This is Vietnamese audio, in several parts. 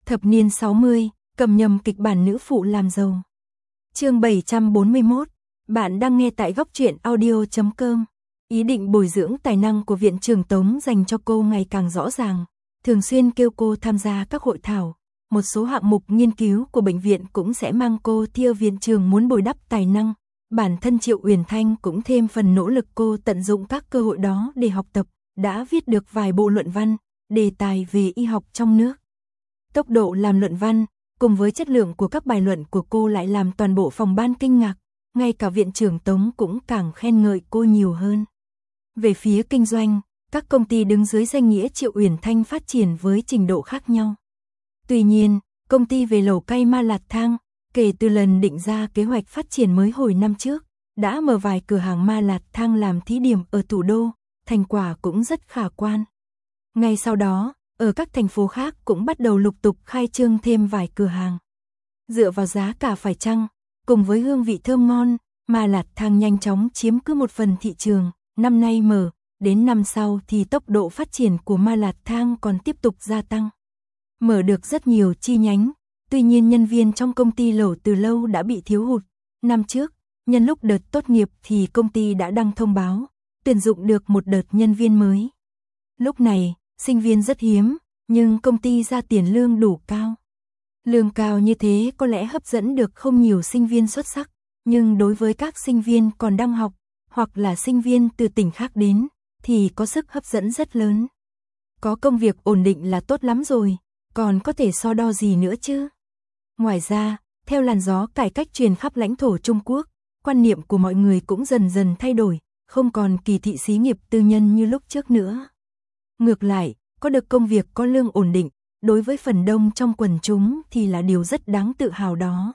Thập niên 60, cầm nhầm kịch bản nữ phụ làm giàu. Chương 741, bạn đang nghe tại góc truyện audio.com. Ý định bồi dưỡng tài năng của Viện trưởng Tống dành cho cô ngày càng rõ ràng, thường xuyên kêu cô tham gia các hội thảo, một số hạng mục nghiên cứu của bệnh viện cũng sẽ mang cô thi. Viện trưởng muốn bồi đắp tài năng, bản thân Triệu Uyển Thanh cũng thêm phần nỗ lực. Cô tận dụng các cơ hội đó để học tập, đã viết được vài bộ luận văn, đề tài về y học trong nước. Tốc độ làm luận văn, cùng với chất lượng của các bài luận của cô lại làm toàn bộ phòng ban kinh ngạc, ngay cả Viện trưởng Tống cũng càng khen ngợi cô nhiều hơn. Về phía kinh doanh, các công ty đứng dưới danh nghĩa Triệu Uyển Thanh phát triển với trình độ khác nhau. Tuy nhiên, công ty về lẩu cay Ma Lạt Thang, kể từ lần định ra kế hoạch phát triển mới hồi năm trước, đã mở vài cửa hàng Ma Lạt Thang làm thí điểm ở thủ đô, thành quả cũng rất khả quan. Ngay sau đó, ở các thành phố khác cũng bắt đầu lục tục khai trương thêm vài cửa hàng. Dựa vào giá cả phải chăng, cùng với hương vị thơm ngon, Ma Lạt Thang nhanh chóng chiếm cứ một phần thị trường. Năm nay mở, đến năm sau thì tốc độ phát triển của Ma Lạt Thang còn tiếp tục gia tăng. Mở được rất nhiều chi nhánh, tuy nhiên nhân viên trong công ty lẩu từ lâu đã bị thiếu hụt. Năm trước, nhân lúc đợt tốt nghiệp thì công ty đã đăng thông báo, tuyển dụng được một đợt nhân viên mới. Lúc này, sinh viên rất hiếm, nhưng công ty ra tiền lương đủ cao. Lương cao như thế có lẽ hấp dẫn được không nhiều sinh viên xuất sắc, nhưng đối với các sinh viên còn đang học, hoặc là sinh viên từ tỉnh khác đến, thì có sức hấp dẫn rất lớn. Có công việc ổn định là tốt lắm rồi, còn có thể so đo gì nữa chứ. Ngoài ra, theo làn gió cải cách truyền khắp lãnh thổ Trung Quốc, quan niệm của mọi người cũng dần dần thay đổi, không còn kỳ thị xí nghiệp tư nhân như lúc trước nữa. Ngược lại, có được công việc có lương ổn định, đối với phần đông trong quần chúng thì là điều rất đáng tự hào đó.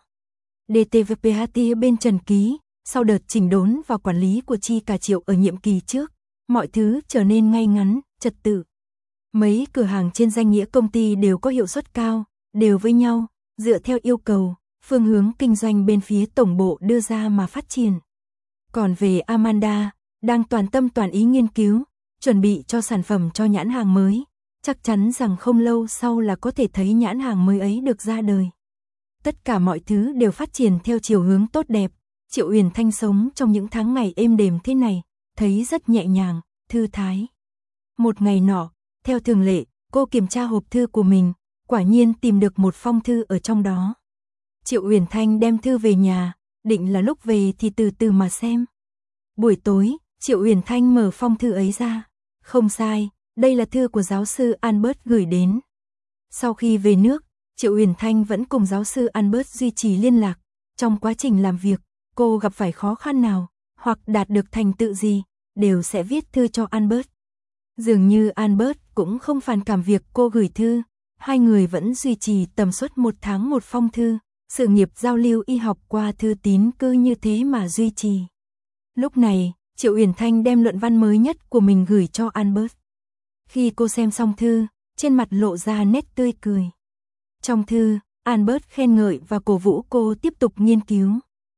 DTVPHT bên Trần Ký, sau đợt chỉnh đốn và quản lý của Chi Cả Triệu ở nhiệm kỳ trước, mọi thứ trở nên ngay ngắn, trật tự. Mấy cửa hàng trên danh nghĩa công ty đều có hiệu suất cao, đều với nhau, dựa theo yêu cầu, phương hướng kinh doanh bên phía tổng bộ đưa ra mà phát triển. Còn về Amanda, đang toàn tâm toàn ý nghiên cứu, chuẩn bị cho sản phẩm cho nhãn hàng mới, chắc chắn rằng không lâu sau là có thể thấy nhãn hàng mới ấy được ra đời. Tất cả mọi thứ đều phát triển theo chiều hướng tốt đẹp. Triệu Uyển Thanh sống trong những tháng ngày êm đềm thế này, thấy rất nhẹ nhàng, thư thái. Một ngày nọ, theo thường lệ, cô kiểm tra hộp thư của mình, quả nhiên tìm được một phong thư ở trong đó. Triệu Uyển Thanh đem thư về nhà, định là lúc về thì từ từ mà xem. Buổi tối, Triệu Uyển Thanh mở phong thư ấy ra. Không sai, đây là thư của giáo sư Albert gửi đến. Sau khi về nước, Triệu Uyển Thanh vẫn cùng giáo sư Albert duy trì liên lạc. Trong quá trình làm việc, cô gặp phải khó khăn nào, hoặc đạt được thành tựu gì, đều sẽ viết thư cho Albert. Dường như Albert cũng không phản cảm việc cô gửi thư, hai người vẫn duy trì tầm suất một tháng một phong thư, sự nghiệp giao lưu y học qua thư tín cứ như thế mà duy trì. Lúc này, Triệu Uyển Thanh đem luận văn mới nhất của mình gửi cho Albert. Khi cô xem xong thư, trên mặt lộ ra nét tươi cười. Trong thư, Albert khen ngợi và cổ vũ cô tiếp tục nghiên cứu.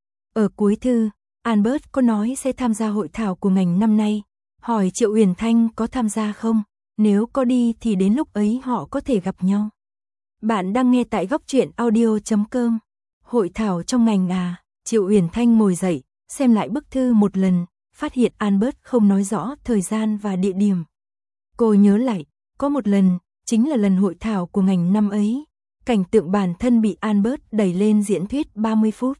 Ở cuối thư, Albert có nói sẽ tham gia hội thảo của ngành năm nay, hỏi Triệu Uyển Thanh có tham gia không, nếu có đi thì đến lúc ấy họ có thể gặp nhau. Bạn đang nghe tại góc truyện audio.com. Hội thảo trong ngành à? Triệu Uyển Thanh ngồi dậy, xem lại bức thư một lần, phát hiện Albert không nói rõ thời gian và địa điểm. Cô nhớ lại, có một lần, chính là lần hội thảo của ngành năm ấy, cảnh tượng bản thân bị Albert đẩy lên diễn thuyết 30 phút.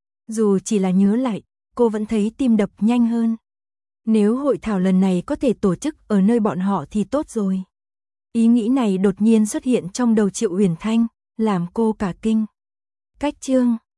Dù chỉ là nhớ lại, cô vẫn thấy tim đập nhanh hơn. Nếu hội thảo lần này có thể tổ chức ở nơi bọn họ thì tốt rồi. Ý nghĩ này đột nhiên xuất hiện trong đầu Triệu Uyển Thanh, làm cô cả kinh. Cách chương